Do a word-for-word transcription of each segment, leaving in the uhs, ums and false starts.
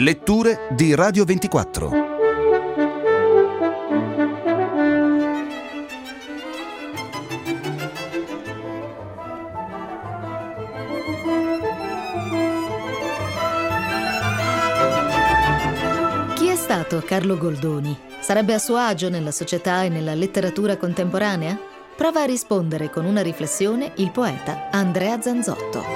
Letture di Radio ventiquattro. Chi è stato Carlo Goldoni? Sarebbe a suo agio nella società e nella letteratura contemporanea? Prova a rispondere con una riflessione il poeta Andrea Zanzotto.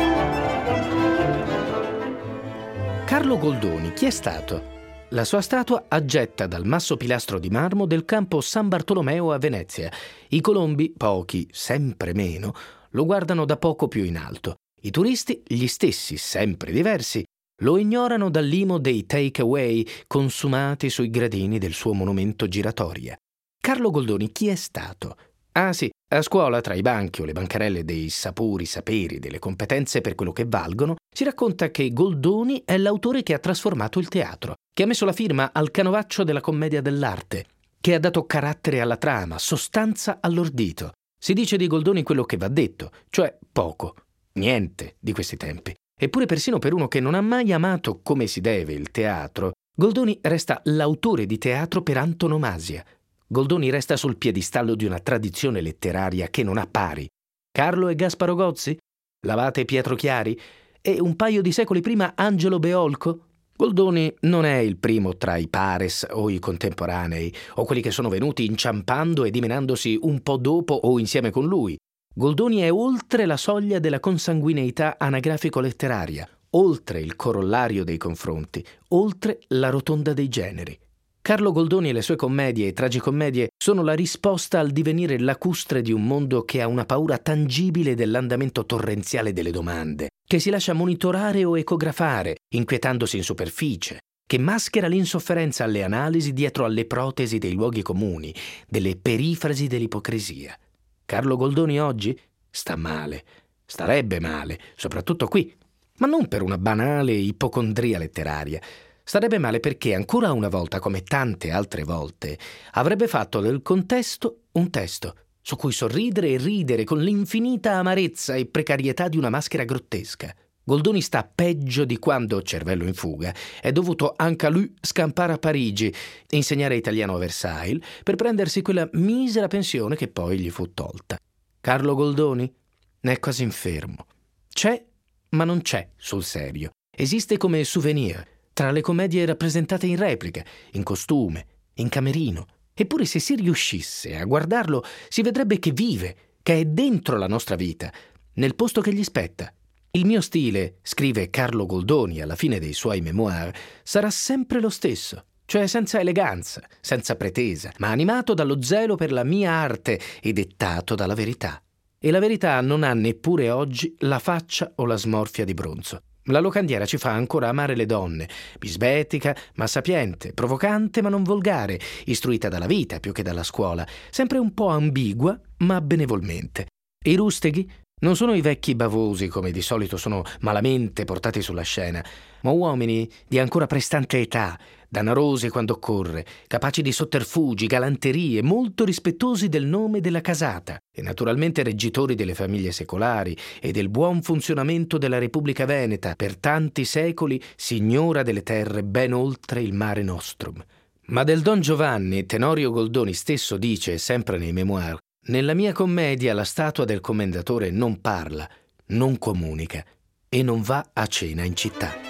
Carlo Goldoni, chi è stato? La sua statua aggetta dal masso pilastro di marmo del campo San Bartolomeo a Venezia. I colombi, pochi, sempre meno, lo guardano da poco più in alto. I turisti, gli stessi, sempre diversi, lo ignorano dall'imo dei take-away consumati sui gradini del suo monumento giratoria. Carlo Goldoni, chi è stato? Ah sì, a scuola, tra i banchi o le bancarelle dei sapori, saperi, delle competenze per quello che valgono, si racconta che Goldoni è l'autore che ha trasformato il teatro, che ha messo la firma al canovaccio della commedia dell'arte, che ha dato carattere alla trama, sostanza all'ordito. Si dice di Goldoni quello che va detto, cioè poco, niente di questi tempi. Eppure persino per uno che non ha mai amato come si deve il teatro, Goldoni resta l'autore di teatro per antonomasia. Goldoni resta sul piedistallo di una tradizione letteraria che non ha pari. Carlo e Gasparo Gozzi? L'abate Pietro Chiari? E un paio di secoli prima Angelo Beolco? Goldoni non è il primo tra i pares o i contemporanei, o quelli che sono venuti inciampando e dimenandosi un po' dopo o insieme con lui. Goldoni è oltre la soglia della consanguineità anagrafico-letteraria, oltre il corollario dei confronti, oltre la rotonda dei generi. Carlo Goldoni e le sue commedie e tragicommedie sono la risposta al divenire lacustre di un mondo che ha una paura tangibile dell'andamento torrenziale delle domande, che si lascia monitorare o ecografare, inquietandosi in superficie, che maschera l'insofferenza alle analisi dietro alle protesi dei luoghi comuni, delle perifrasi dell'ipocrisia. Carlo Goldoni oggi sta male, starebbe male, soprattutto qui, ma non per una banale ipocondria letteraria. Starebbe male perché ancora una volta, come tante altre volte, avrebbe fatto del contesto un testo, su cui sorridere e ridere con l'infinita amarezza e precarietà di una maschera grottesca. Goldoni sta peggio di quando, cervello in fuga, è dovuto anche a lui scampare a Parigi, insegnare italiano a Versailles, per prendersi quella misera pensione che poi gli fu tolta. Carlo Goldoni ne è quasi infermo. C'è, ma non c'è sul serio. Esiste come souvenir, tra le commedie rappresentate in replica, in costume, in camerino. Eppure se si riuscisse a guardarlo, si vedrebbe che vive, che è dentro la nostra vita, nel posto che gli spetta. Il mio stile, scrive Carlo Goldoni alla fine dei suoi memoir, sarà sempre lo stesso, cioè senza eleganza, senza pretesa, ma animato dallo zelo per la mia arte e dettato dalla verità. E la verità non ha neppure oggi la faccia o la smorfia di bronzo. La locandiera ci fa ancora amare le donne, bisbetica ma sapiente, provocante ma non volgare, istruita dalla vita più che dalla scuola, sempre un po' ambigua ma benevolmente. E i rusteghi non sono i vecchi bavosi come di solito sono malamente portati sulla scena, ma uomini di ancora prestante età, danarosi quando occorre, capaci di sotterfugi, galanterie, molto rispettosi del nome della casata e naturalmente reggitori delle famiglie secolari e del buon funzionamento della Repubblica Veneta, per tanti secoli signora delle terre ben oltre il Mare Nostrum. Ma del Don Giovanni, Tenorio Goldoni stesso dice, sempre nei memoir, nella mia commedia la statua del commendatore non parla, non comunica e non va a cena in città.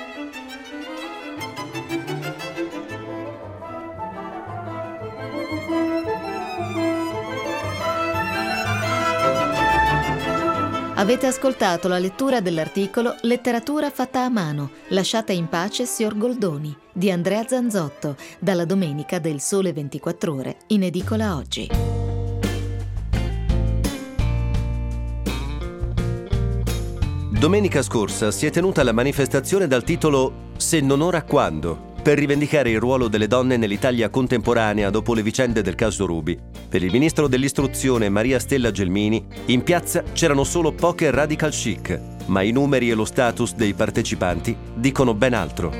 Avete ascoltato la lettura dell'articolo Letteratura fatta a mano, lasciata in pace signor Goldoni, di Andrea Zanzotto, dalla domenica del Sole ventiquattro Ore, in edicola oggi. Domenica scorsa si è tenuta la manifestazione dal titolo Se non ora quando? Per rivendicare il ruolo delle donne nell'Italia contemporanea dopo le vicende del caso Ruby. Per il ministro dell'istruzione Maria Stella Gelmini, in piazza c'erano solo poche radical chic, ma i numeri e lo status dei partecipanti dicono ben altro.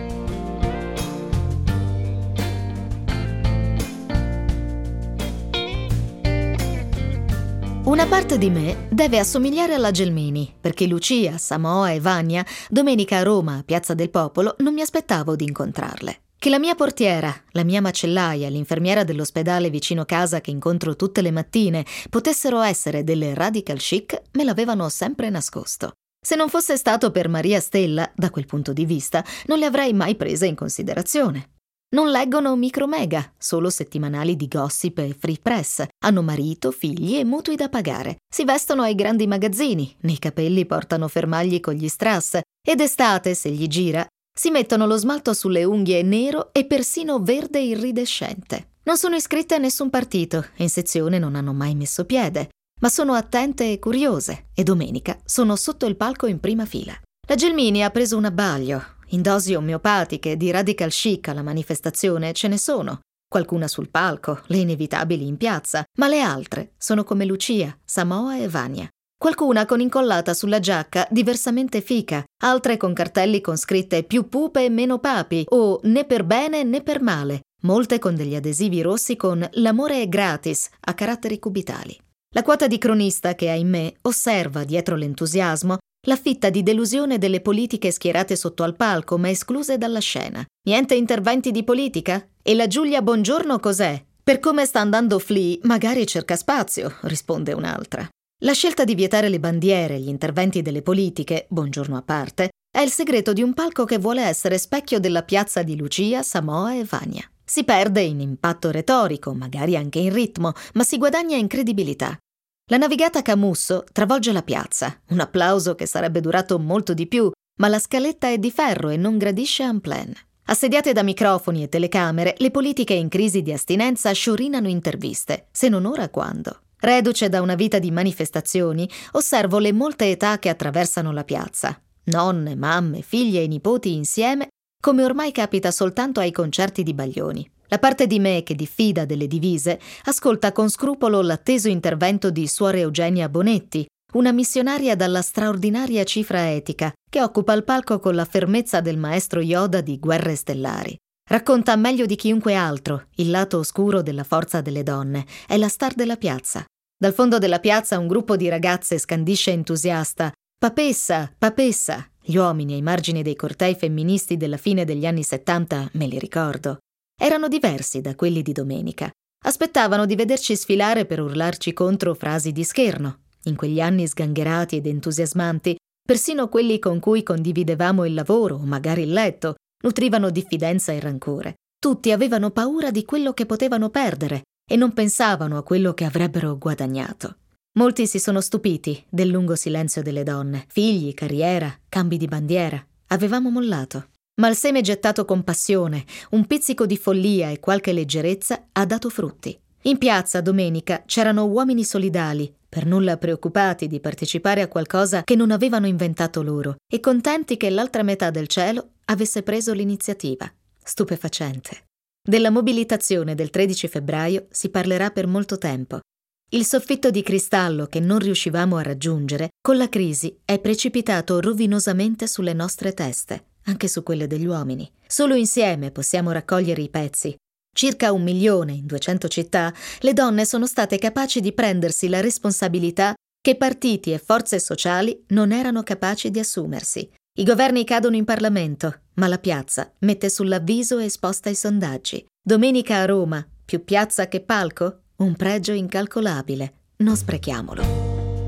Una parte di me deve assomigliare alla Gelmini, perché Lucia, Samoa e Vania, domenica a Roma, a Piazza del Popolo, non mi aspettavo di incontrarle. Che la mia portiera, la mia macellaia, l'infermiera dell'ospedale vicino casa che incontro tutte le mattine, potessero essere delle radical chic, me l'avevano sempre nascosto. Se non fosse stato per Maria Stella, da quel punto di vista, non le avrei mai prese in considerazione. Non leggono micromega, solo settimanali di gossip e free press. Hanno marito, figli e mutui da pagare. Si vestono ai grandi magazzini, nei capelli portano fermagli con gli strass e d'estate, se gli gira, si mettono lo smalto sulle unghie nero e persino verde iridescente. Non sono iscritte a nessun partito e in sezione non hanno mai messo piede, ma sono attente e curiose e domenica sono sotto il palco in prima fila. La Gelmini ha preso un abbaglio. In dosi omeopatiche di radical chic alla manifestazione ce ne sono. Qualcuna sul palco, le inevitabili in piazza, ma le altre sono come Lucia, Samoa e Vania. Qualcuna con incollata sulla giacca diversamente fica, altre con cartelli con scritte più pupe e meno papi o né per bene né per male, molte con degli adesivi rossi con l'amore è gratis a caratteri cubitali. La quota di cronista che ha in me osserva dietro l'entusiasmo la fitta di delusione delle politiche schierate sotto al palco ma escluse dalla scena. Niente interventi di politica? E la Giulia Bongiorno cos'è? Per come sta andando Flea, magari cerca spazio, risponde un'altra. La scelta di vietare le bandiere e gli interventi delle politiche, Bongiorno a parte, è il segreto di un palco che vuole essere specchio della piazza di Lucia, Samoa e Vania. Si perde in impatto retorico, magari anche in ritmo, ma si guadagna in credibilità. La navigata Camusso travolge la piazza, un applauso che sarebbe durato molto di più, ma la scaletta è di ferro e non gradisce en plein. Assediate da microfoni e telecamere, le politiche in crisi di astinenza sciorinano interviste, se non ora quando. Reduce da una vita di manifestazioni, osservo le molte età che attraversano la piazza. Nonne, mamme, figlie e nipoti insieme, come ormai capita soltanto ai concerti di Baglioni. La parte di me che diffida delle divise ascolta con scrupolo l'atteso intervento di Suor Eugenia Bonetti, una missionaria dalla straordinaria cifra etica, che occupa il palco con la fermezza del maestro Yoda di Guerre Stellari. Racconta meglio di chiunque altro il lato oscuro della forza delle donne, è la star della piazza. Dal fondo della piazza un gruppo di ragazze scandisce entusiasta «Papessa, papessa!». Gli uomini ai margini dei cortei femministi della fine degli anni settanta, me li ricordo, erano diversi da quelli di domenica. Aspettavano di vederci sfilare per urlarci contro frasi di scherno. In quegli anni sgangherati ed entusiasmanti, persino quelli con cui condividevamo il lavoro o magari il letto, nutrivano diffidenza e rancore. Tutti avevano paura di quello che potevano perdere e non pensavano a quello che avrebbero guadagnato. Molti si sono stupiti del lungo silenzio delle donne. Figli, carriera, cambi di bandiera. Avevamo mollato. Ma il seme gettato con passione, un pizzico di follia e qualche leggerezza ha dato frutti. In piazza domenica c'erano uomini solidali, per nulla preoccupati di partecipare a qualcosa che non avevano inventato loro e contenti che l'altra metà del cielo avesse preso l'iniziativa. Stupefacente. Della mobilitazione del tredici febbraio si parlerà per molto tempo. Il soffitto di cristallo che non riuscivamo a raggiungere, con la crisi, è precipitato rovinosamente sulle nostre teste, anche su quelle degli uomini. Solo insieme possiamo raccogliere i pezzi. Circa un milione in duecento città, le donne sono state capaci di prendersi la responsabilità che partiti e forze sociali non erano capaci di assumersi. I governi cadono in Parlamento, ma la piazza mette sull'avviso e sposta i sondaggi. Domenica a Roma, più piazza che palco? Un pregio incalcolabile. Non sprechiamolo.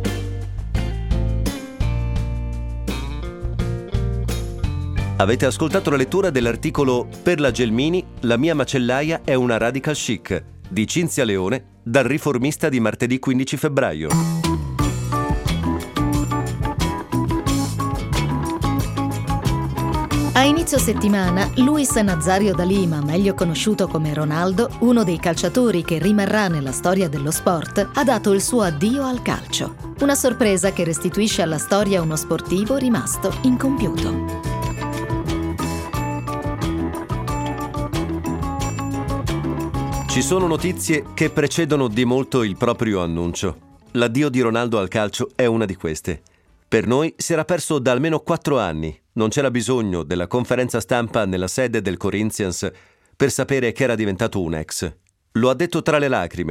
Avete ascoltato la lettura dell'articolo Per la Gelmini, la mia macellaia è una radical chic di Cinzia Leone dal Riformista di martedì quindici febbraio. A inizio settimana, Luis Nazario da Lima, meglio conosciuto come Ronaldo, uno dei calciatori che rimarrà nella storia dello sport, ha dato il suo addio al calcio. Una sorpresa che restituisce alla storia uno sportivo rimasto incompiuto. Ci sono notizie che precedono di molto il proprio annuncio. L'addio di Ronaldo al calcio è una di queste. Per noi si era perso da almeno quattro anni. Non c'era bisogno della conferenza stampa nella sede del Corinthians per sapere che era diventato un ex. Lo ha detto tra le lacrime.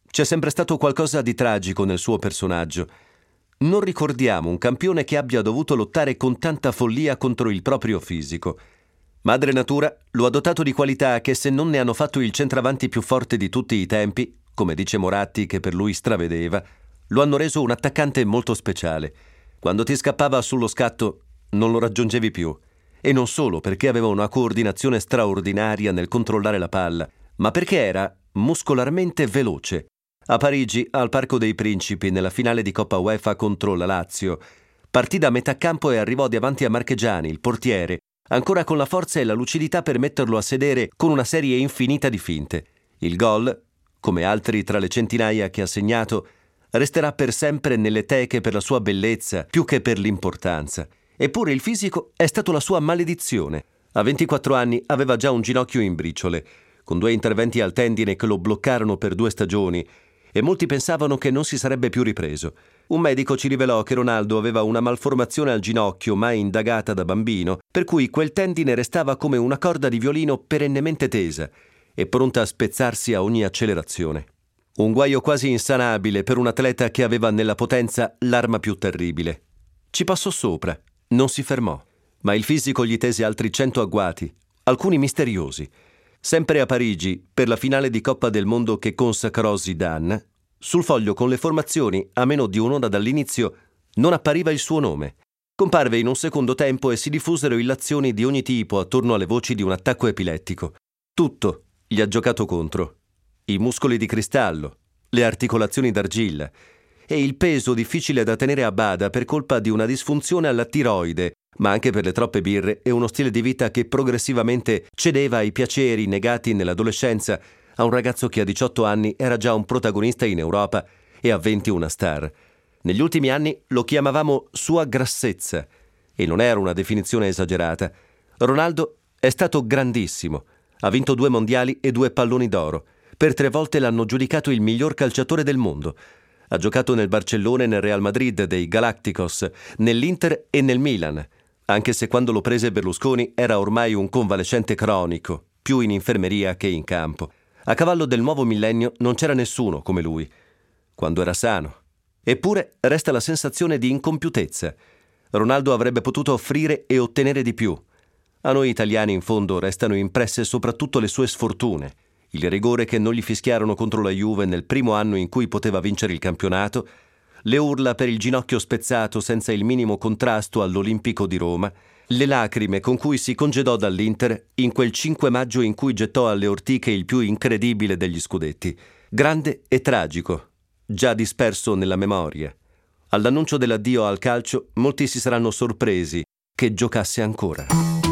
C'è sempre stato qualcosa di tragico nel suo personaggio. Non ricordiamo un campione che abbia dovuto lottare con tanta follia contro il proprio fisico. Madre Natura lo ha dotato di qualità che, se non ne hanno fatto il centravanti più forte di tutti i tempi, come dice Moratti che per lui stravedeva, lo hanno reso un attaccante molto speciale. Quando ti scappava sullo scatto non lo raggiungevi più. E non solo perché aveva una coordinazione straordinaria nel controllare la palla, ma perché era muscolarmente veloce. A Parigi, al Parco dei Principi, nella finale di Coppa UEFA contro la Lazio, partì da metà campo e arrivò davanti a Marchegiani, il portiere, ancora con la forza e la lucidità per metterlo a sedere con una serie infinita di finte. Il gol, come altri tra le centinaia che ha segnato, resterà per sempre nelle teche per la sua bellezza più che per l'importanza. Eppure il fisico è stato la sua maledizione. A ventiquattro anni aveva già un ginocchio in briciole, con due interventi al tendine che lo bloccarono per due stagioni, e molti pensavano che non si sarebbe più ripreso. Un medico ci rivelò che Ronaldo aveva una malformazione al ginocchio mai indagata da bambino, per cui quel tendine restava come una corda di violino perennemente tesa e pronta a spezzarsi a ogni accelerazione. Un guaio quasi insanabile per un atleta che aveva nella potenza l'arma più terribile. Ci passò sopra, non si fermò, ma il fisico gli tese altri cento agguati, alcuni misteriosi. Sempre a Parigi, per la finale di Coppa del Mondo che consacrò Zidane, sul foglio con le formazioni, a meno di un'ora dall'inizio, non appariva il suo nome. Comparve in un secondo tempo e si diffusero illazioni di ogni tipo attorno alle voci di un attacco epilettico. Tutto gli ha giocato contro. I muscoli di cristallo, le articolazioni d'argilla e il peso difficile da tenere a bada per colpa di una disfunzione alla tiroide, ma anche per le troppe birre e uno stile di vita che progressivamente cedeva ai piaceri negati nell'adolescenza a un ragazzo che a diciotto anni era già un protagonista in Europa e a venti una star. Negli ultimi anni lo chiamavamo sua grassezza, e non era una definizione esagerata. Ronaldo è stato grandissimo, ha vinto due mondiali e due palloni d'oro. Per tre volte l'hanno giudicato il miglior calciatore del mondo. Ha giocato nel Barcellona e nel Real Madrid dei Galacticos, nell'Inter e nel Milan, anche se quando lo prese Berlusconi era ormai un convalescente cronico, più in infermeria che in campo. A cavallo del nuovo millennio non c'era nessuno come lui, quando era sano. Eppure resta la sensazione di incompiutezza. Ronaldo avrebbe potuto offrire e ottenere di più. A noi italiani in fondo restano impresse soprattutto le sue sfortune. Il rigore che non gli fischiarono contro la Juve nel primo anno in cui poteva vincere il campionato, le urla per il ginocchio spezzato senza il minimo contrasto all'Olimpico di Roma, le lacrime con cui si congedò dall'Inter in quel cinque maggio in cui gettò alle ortiche il più incredibile degli scudetti. Grande e tragico, già disperso nella memoria. All'annuncio dell'addio al calcio, molti si saranno sorpresi che giocasse ancora.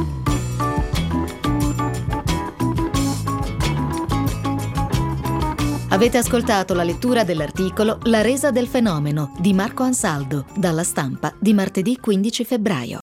Avete ascoltato la lettura dell'articolo La resa del fenomeno di Marco Ansaldo, dalla Stampa di martedì quindici febbraio.